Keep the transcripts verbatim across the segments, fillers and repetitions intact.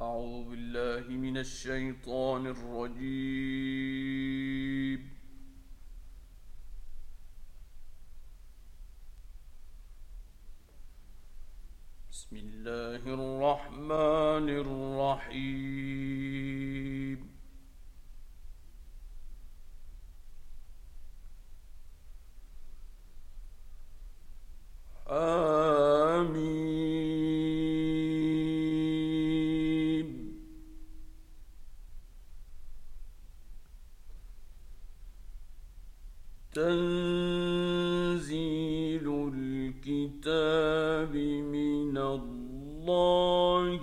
أعوذ بالله من الشيطان الرجيم. بسم الله الرحمن الرحيم. آمين. تنزيل الكتاب من الله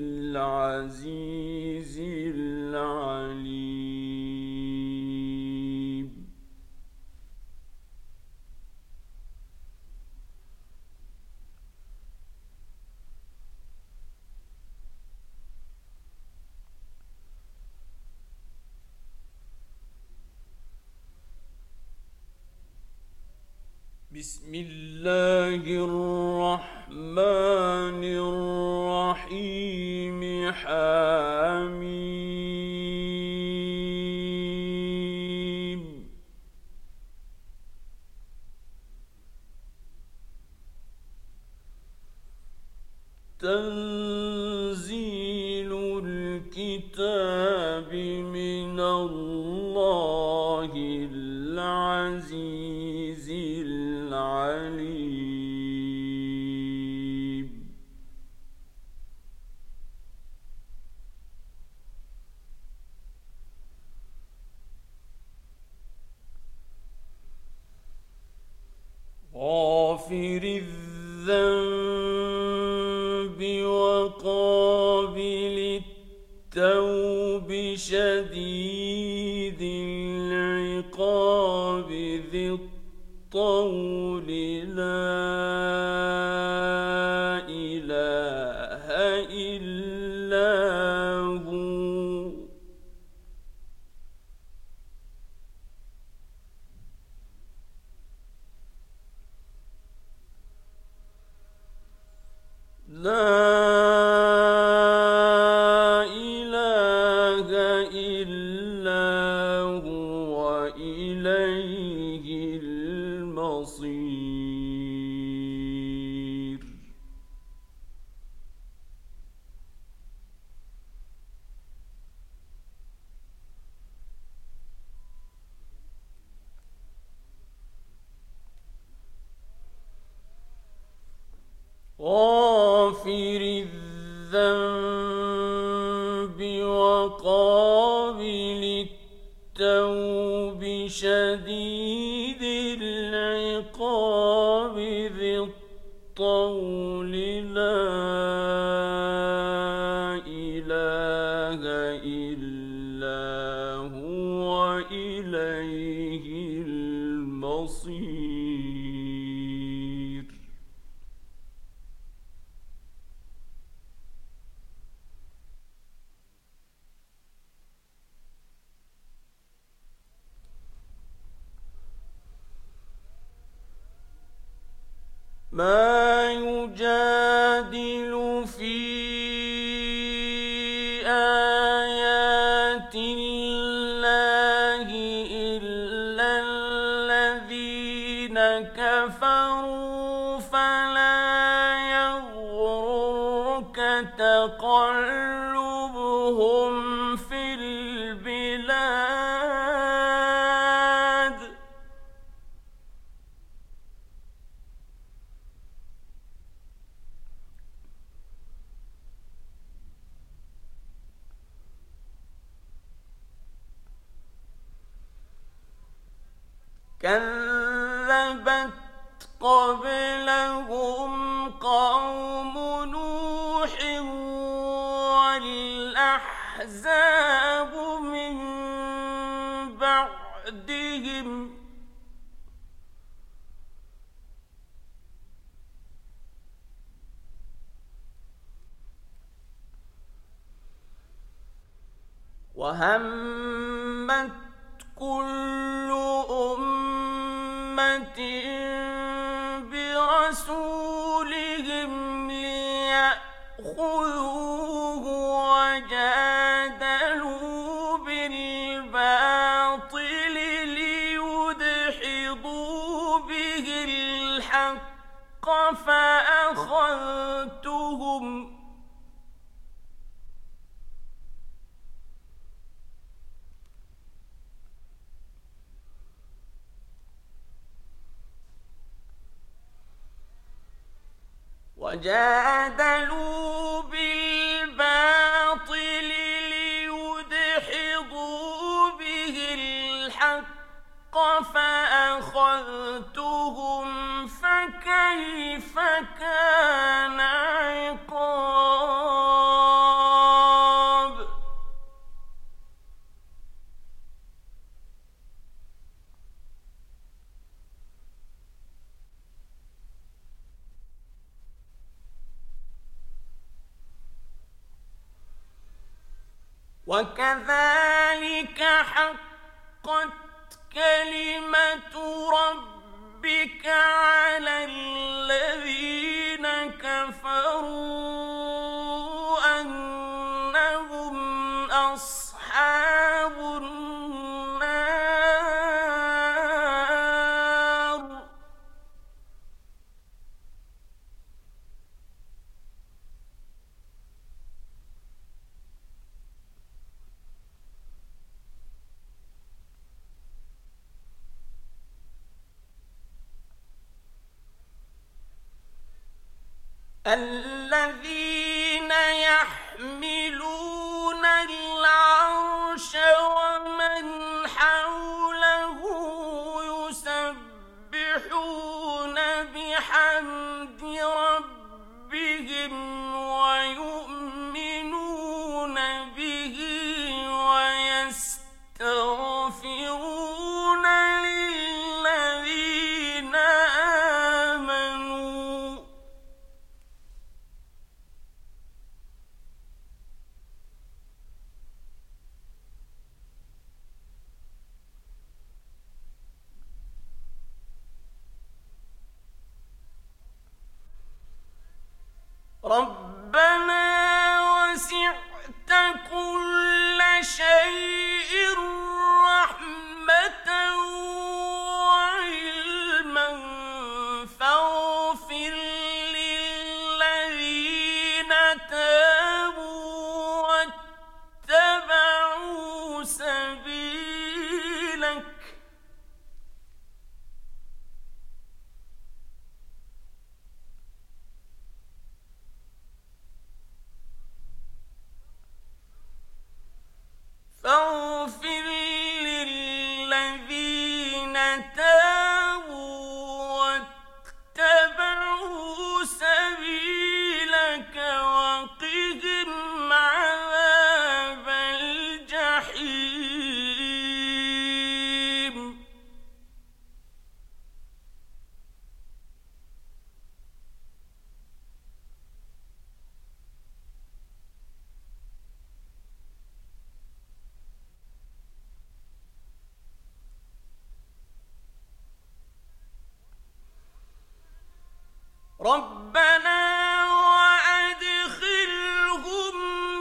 العزيز العليم. بسم الله الرحمن الرحيم. حميم. تنزيل الكتاب من الله العزيز العليم. غافر الذنب وقابل التوب شديد العقاب ذي الطول لا إله إلا هو. لا إله إلا هو إليه المصير. غافر الذنب وقابل التوب شديد العقاب ذي الطول لا إله إلا هو إليه المصير. ما يجادل في آيات الله إلا الذين كفروا فلا يغررك تقلبهم في البلاد. كذبت قبلهم قوم نوح والأحزاب من بعدهم وهمت كل أمة برسولهم ليأخذوه أخذتهم وجادلوا بالباطل ليدحضوا به الحق فأخذتهم فكيف كان عقاب وكذلك حقت كلمة ربك على الذين كفروا أنهم أصحاب النار الذين يحملون العرش ومن حوله يسبحون بحمد ربهم ويؤمنون به ويستغفرون للذين آمنوا ربنا وسعت كل شيء رحمة وعلما فاغفر للذين تابوا واتبعوا سبيلك فاغفر للذين تابوا واتبعوا سبيلك وقهم عذاب الجحيم ربنا وأدخلهم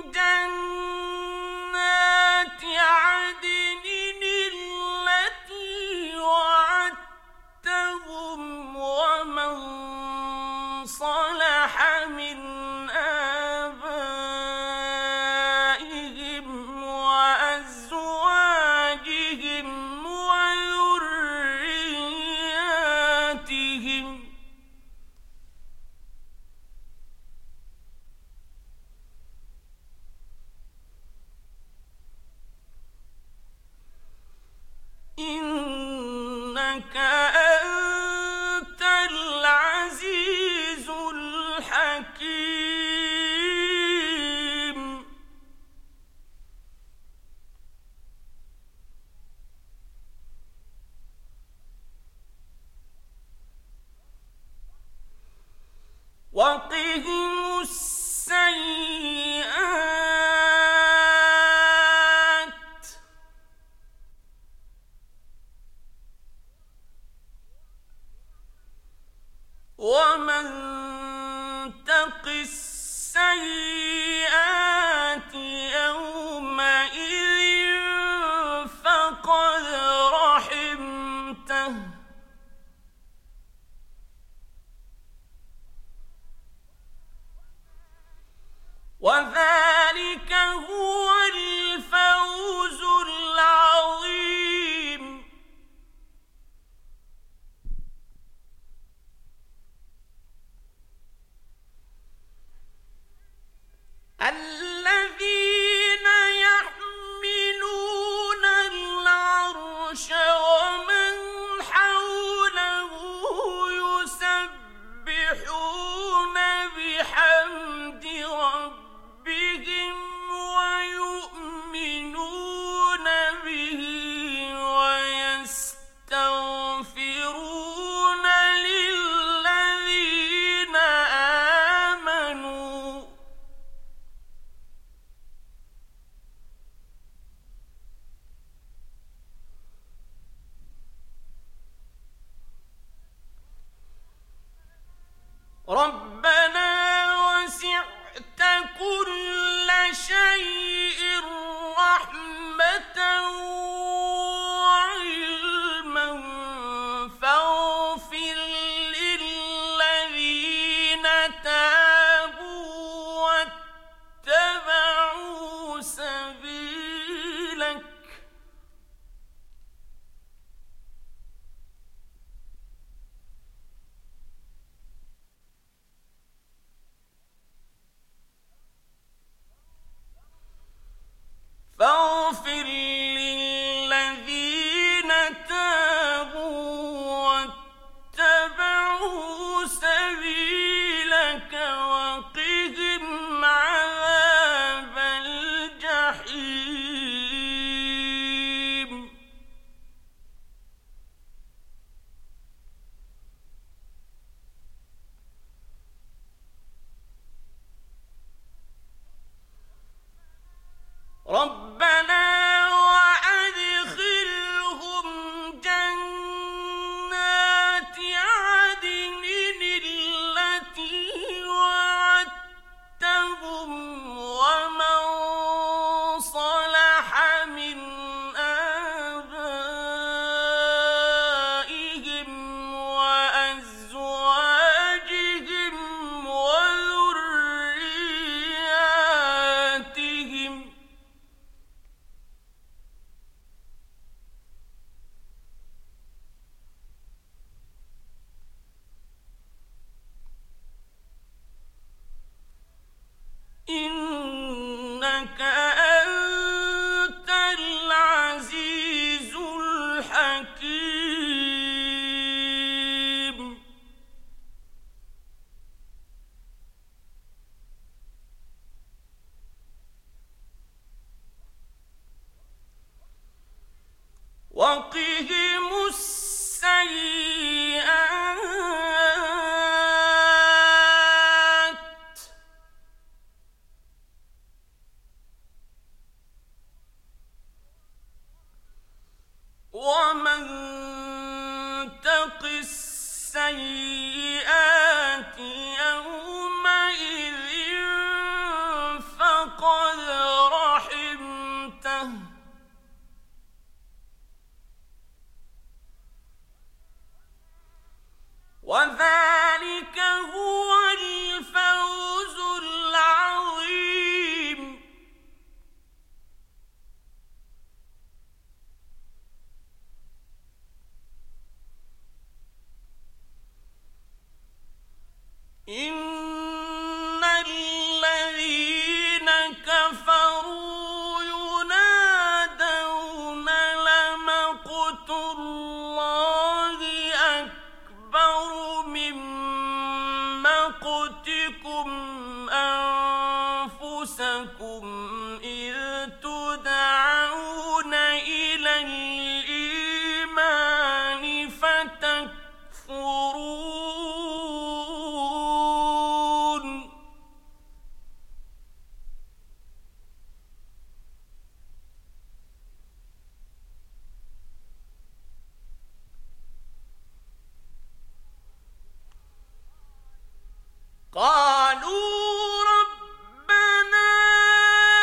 جنات عدن التي وعدتهم ومن صلح من آبائهم وأزواجهم وذرياتهم إنك أنت العزيز الحكيم وقهم السيئات وذلك هو الفوز العظيم. الذين يحملون العرش ومن حوله يسبحون بحمد ربهم ويؤمنون به ويستغفرون للذين آمنوا ربنا وسعت كل شيء رحمة وعلما فاغفر للذين تابوا واتبعوا سبيلك فاغفر للذين تابوا واتبعوا سبيلك وقهم عذاب الجحيم. ربنا وأدخلهم جنات عدن التي وعدتهم ومن صلح من آبائهم وأزواجهم وذرياتهم إنك أنت العزيز الحكيم. وقهم السيئات ومن تق السيئات يومئذ فقد رحمته وذلك هو الفوز العظيم. إن الذين كفروا ينادون لمقت الله أكبر من مقتكم أنفسكم إذ تدعون إلى الإيمان فتكفرون. قالوا ربنا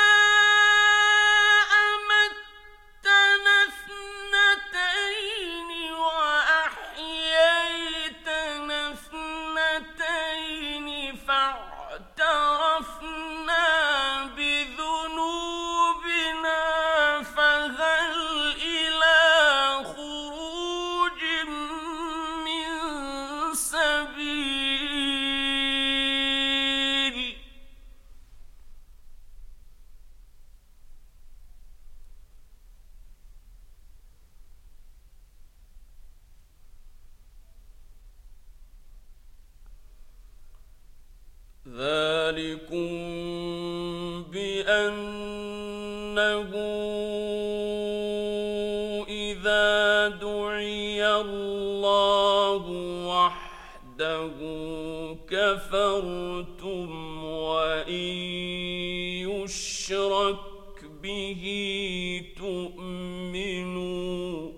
بأنه إذا دعي الله وحده كفرتم وإن يشرك به تؤمنوا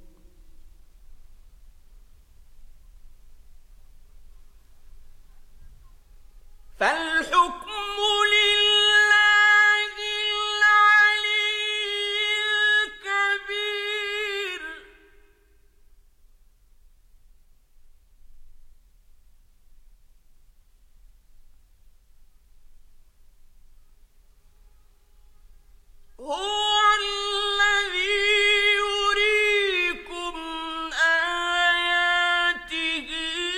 فالحكم لله العلي الكبير هو الذي يريكم آياته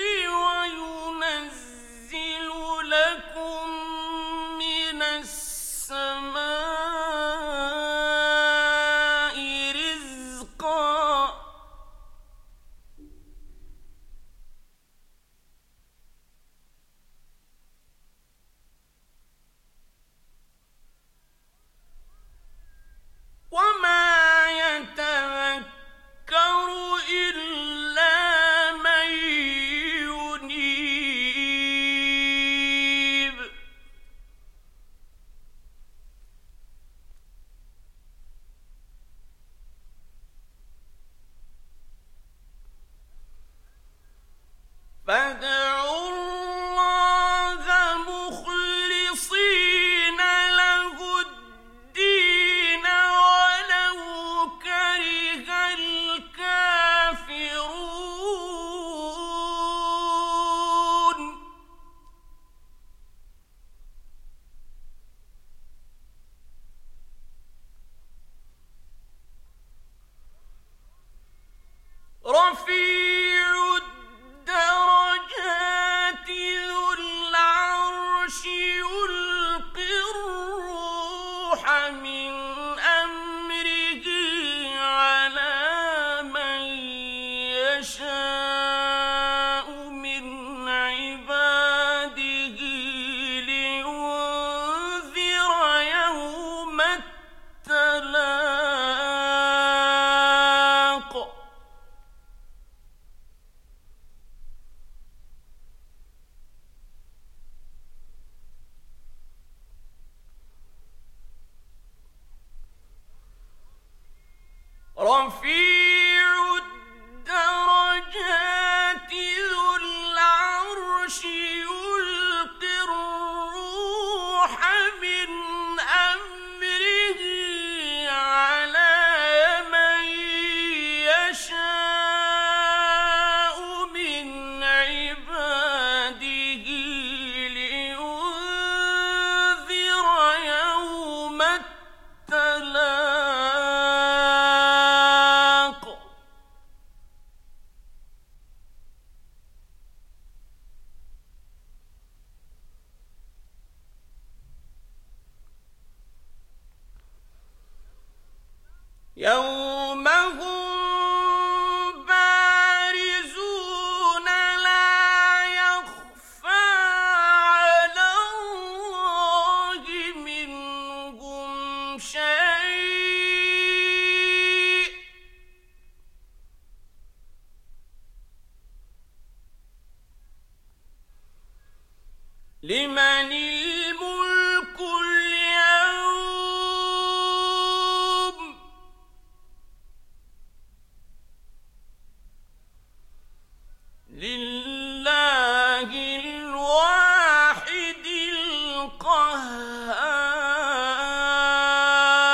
وينزل لكم من السماء رزقا وما يتذكر إلا من ينيب فادعوا الله مخلصين له الدين ولو كره الكافرون رفيع الدرجات ذو العرش يلقي الروح من أمره على من يشاء من عباده لينذر يوم التلاق رفيع الدرجات ذو العرش يلقي الروح من أمره على من يشاء من عباده لينذر يوم التلاق يوم هم بارزون لا يخفى على الله منهم شيء لمن الملك اليوم لله الواحد القهار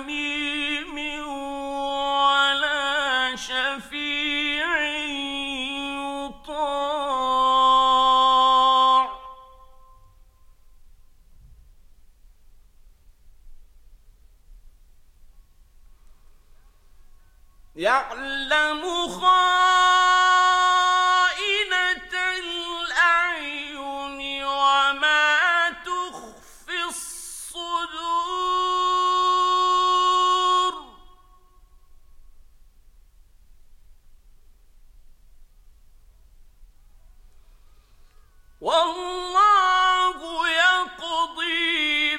حميم ولا شفيع يطاع يعلم خائنة الأعين وما تخفي الصدور والله يقضي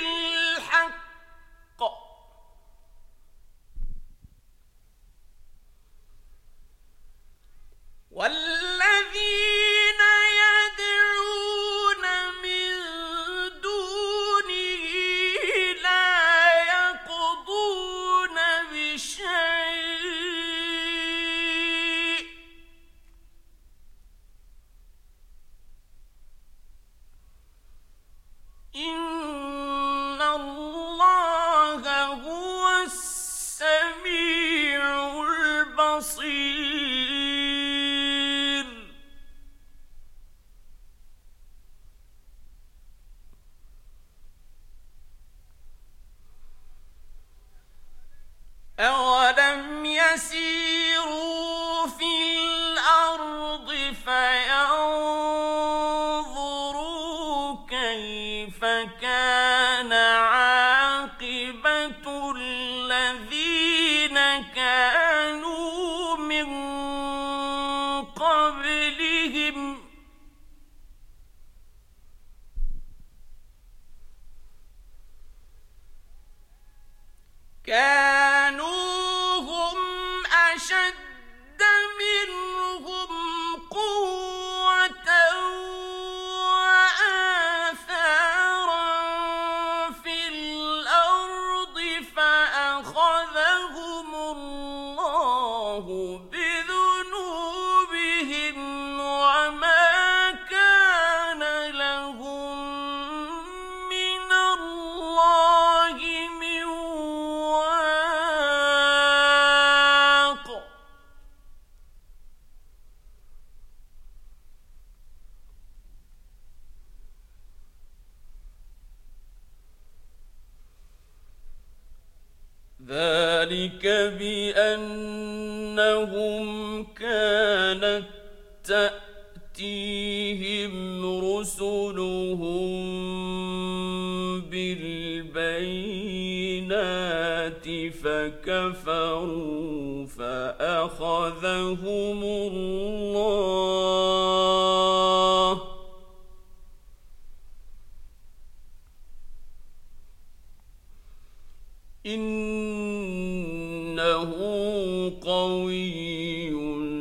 بالحق والذين يدعون من دونه لا يقضون بشيء إن الله هو السميع البصير أولم يسيروا في الأرض فينظروا كيف كان عاقبة الذين كانوا من قبلهم كانوا هم أشد منهم قوة وآثارا في الأرض فأخذهم الله بذنوبهم وما كان لهم من الله من واق ذلك بأنهم كانت تأتيهم رسلهم بالبينات فكفروا فأخذهم الله إنه قوي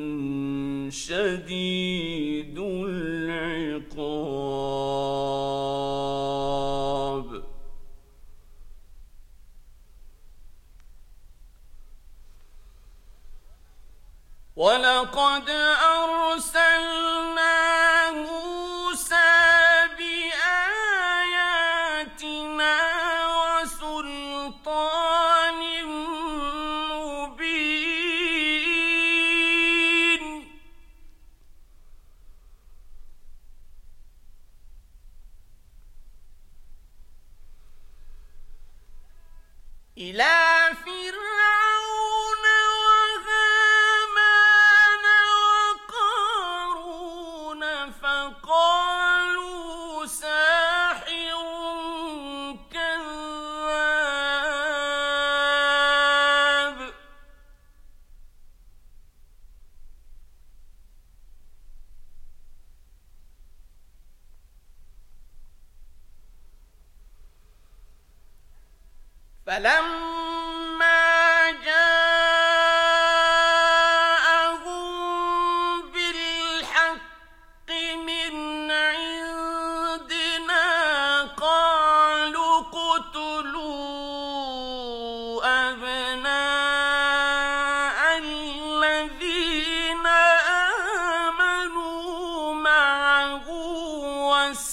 شديد العقاب ولقد أرسلنا موسى بآياتنا وسلطان مبين إلى فرعون وهامان وقارون فقالوا ساحر كذاب فلما جاءهم بالحق من عندنا قالوا اقتلوا أبناء الذين آمنوا معه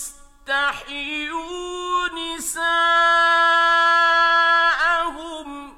واستحيوا نساءهم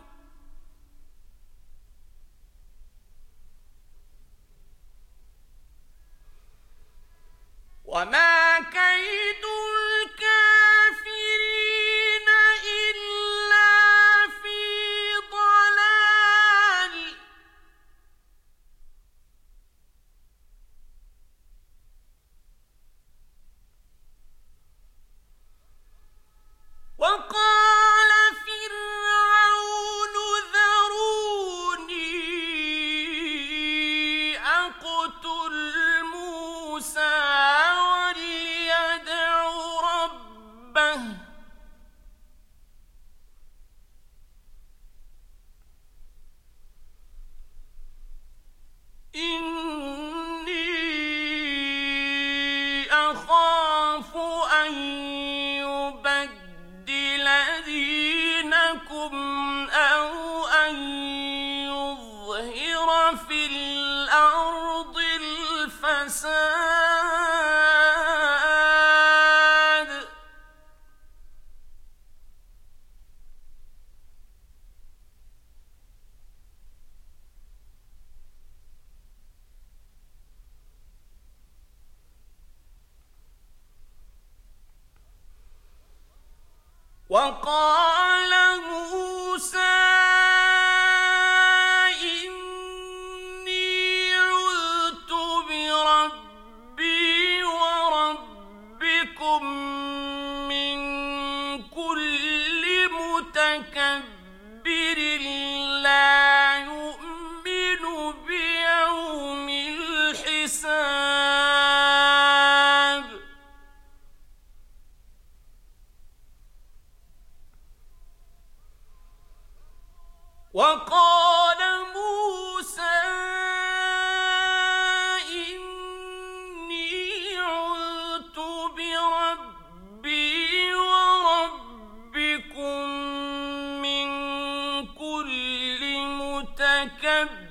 وقال موسى إني عذت بربي وربكم من كل متكبر لا يؤمن بيوم الحساب. وقال موسى إني عذت بربي وربكم من كل متكبر